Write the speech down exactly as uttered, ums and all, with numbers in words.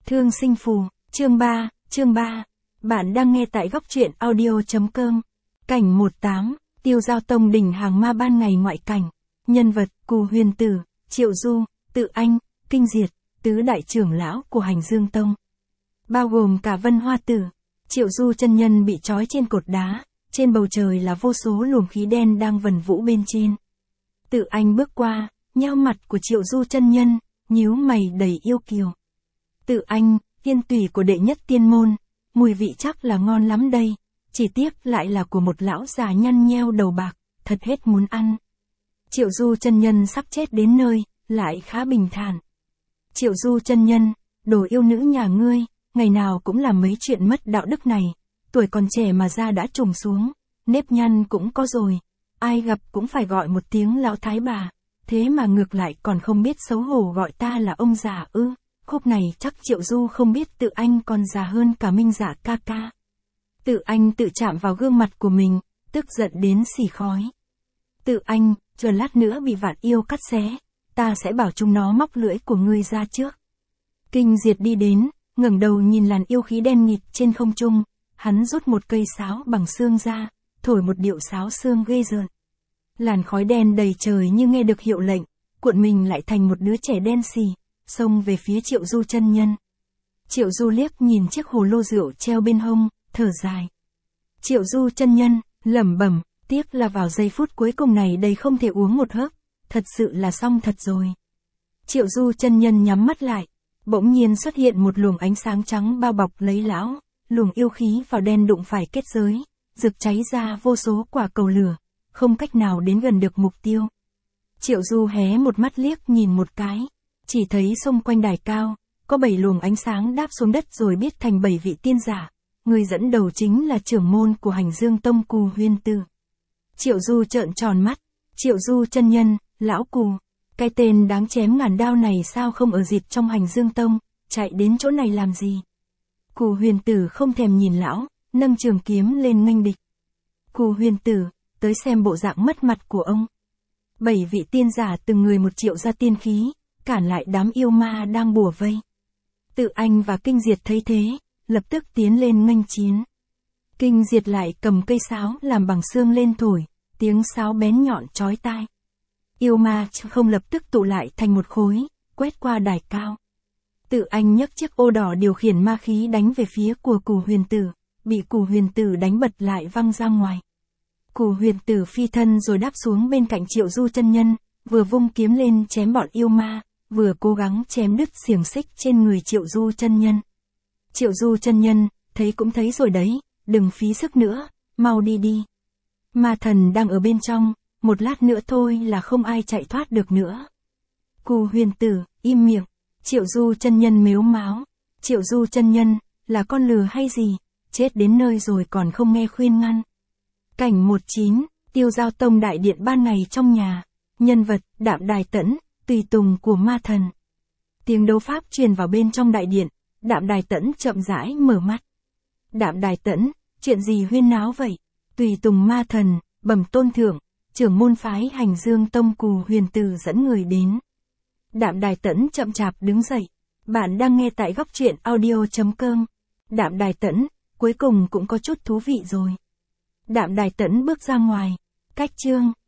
Thương sinh phù, chương ba, chương ba. Bạn đang nghe tại góc truyện audio.com. Cảnh một tám, Tiêu Giao Tông đỉnh hàng ma ban ngày ngoại cảnh. Nhân vật, Cù Huyền Tử, Triệu Du, Tự Anh, Kinh Diệt, tứ đại trưởng lão của Hành Dương Tông. Bao gồm cả Vân Hoa Tử. Triệu Du chân nhân bị trói trên cột đá, trên bầu trời là vô số luồng khí đen đang vần vũ bên trên. Tự Anh bước qua, nheo mặt của Triệu Du chân nhân, nhíu mày đầy yêu kiều. Tự Anh, tiên tùy của đệ nhất tiên môn, mùi vị chắc là ngon lắm đây, chỉ tiếc lại là của một lão già nhăn nheo đầu bạc, thật hết muốn ăn. Triệu Du chân nhân sắp chết đến nơi, lại khá bình thản. Triệu Du chân nhân, đồ yêu nữ nhà ngươi, ngày nào cũng làm mấy chuyện mất đạo đức này, tuổi còn trẻ mà da đã trùng xuống, nếp nhăn cũng có rồi, ai gặp cũng phải gọi một tiếng lão thái bà, thế mà ngược lại còn không biết xấu hổ gọi ta là ông già ư. Khúc này chắc Triệu Du không biết Tự Anh còn già hơn cả Minh Dạ ca ca. Tự Anh tự chạm vào gương mặt của mình, tức giận đến xì khói. Tự Anh, chờ lát nữa bị vạn yêu cắt xé, ta sẽ bảo chúng nó móc lưỡi của ngươi ra trước. Kinh Diệt đi đến, ngẩng đầu nhìn làn yêu khí đen nghịt trên không trung, hắn rút một cây sáo bằng xương ra, thổi một điệu sáo xương ghê rợn. Làn khói đen đầy trời như nghe được hiệu lệnh, cuộn mình lại thành một đứa trẻ đen xì, xông về phía Triệu Du chân nhân. Triệu Du liếc nhìn chiếc hồ lô rượu treo bên hông, thở dài. Triệu Du chân nhân, lẩm bẩm, tiếc là vào giây phút cuối cùng này đây không thể uống một hớp, thật sự là xong thật rồi. Triệu Du chân nhân nhắm mắt lại, bỗng nhiên xuất hiện một luồng ánh sáng trắng bao bọc lấy lão, luồng yêu khí vào đen đụng phải kết giới, rực cháy ra vô số quả cầu lửa, không cách nào đến gần được mục tiêu. Triệu Du hé một mắt liếc nhìn một cái, chỉ thấy xung quanh đài cao, có bảy luồng ánh sáng đáp xuống đất rồi biết thành bảy vị tiên giả, người dẫn đầu chính là trưởng môn của Hành Dương Tông Cù Huyền Tử. Triệu Du trợn tròn mắt, Triệu Du chân nhân, lão Cù, cái tên đáng chém ngàn đao này sao không ở dịp trong Hành Dương Tông, chạy đến chỗ này làm gì? Cù Huyền Tử không thèm nhìn lão, nâng trường kiếm lên nghênh địch. Cù Huyền Tử, tới xem bộ dạng mất mặt của ông. Bảy vị tiên giả từng người một triệu ra tiên khí, cản lại đám yêu ma đang bủa vây. Tự Anh và Kinh Diệt thấy thế, lập tức tiến lên nghênh chiến. Kinh Diệt lại cầm cây sáo làm bằng xương lên thổi, tiếng sáo bén nhọn chói tai. Yêu ma không lập tức tụ lại thành một khối, quét qua đài cao. Tự Anh nhấc chiếc ô đỏ điều khiển ma khí đánh về phía của Cù Huyền Tử, bị Cù Huyền Tử đánh bật lại văng ra ngoài. Cù Huyền Tử phi thân rồi đáp xuống bên cạnh Triệu Du chân nhân, vừa vung kiếm lên chém bọn yêu ma, vừa cố gắng chém đứt xiềng xích trên người Triệu Du chân nhân. Triệu Du chân nhân, thấy cũng thấy rồi đấy, đừng phí sức nữa, mau đi đi. Ma thần đang ở bên trong, một lát nữa thôi là không ai chạy thoát được nữa. Cù Huyền Tử, im miệng. Triệu Du chân nhân mếu máo. Triệu Du chân nhân, là con lừa hay gì, chết đến nơi rồi còn không nghe khuyên ngăn. Cảnh một chín, Tiêu Giao Tông đại điện ban ngày trong nhà. Nhân vật, Đạm Đài Tẫn, tùy tùng của ma thần. Tiếng đấu pháp truyền vào bên trong đại điện, Đạm Đài Tẫn chậm rãi mở mắt. Đạm Đài Tẫn, chuyện gì huyên náo vậy? Tùy tùng ma thần, bẩm tôn thượng, trưởng môn phái Hành Dương Tông Cù Huyền Tử dẫn người đến. Đạm Đài Tẫn chậm chạp đứng dậy. Bạn đang nghe tại góc truyện audio.com. Đạm Đài Tẫn, cuối cùng cũng có chút thú vị rồi. Đạm Đài Tẫn bước ra ngoài. Cách chương.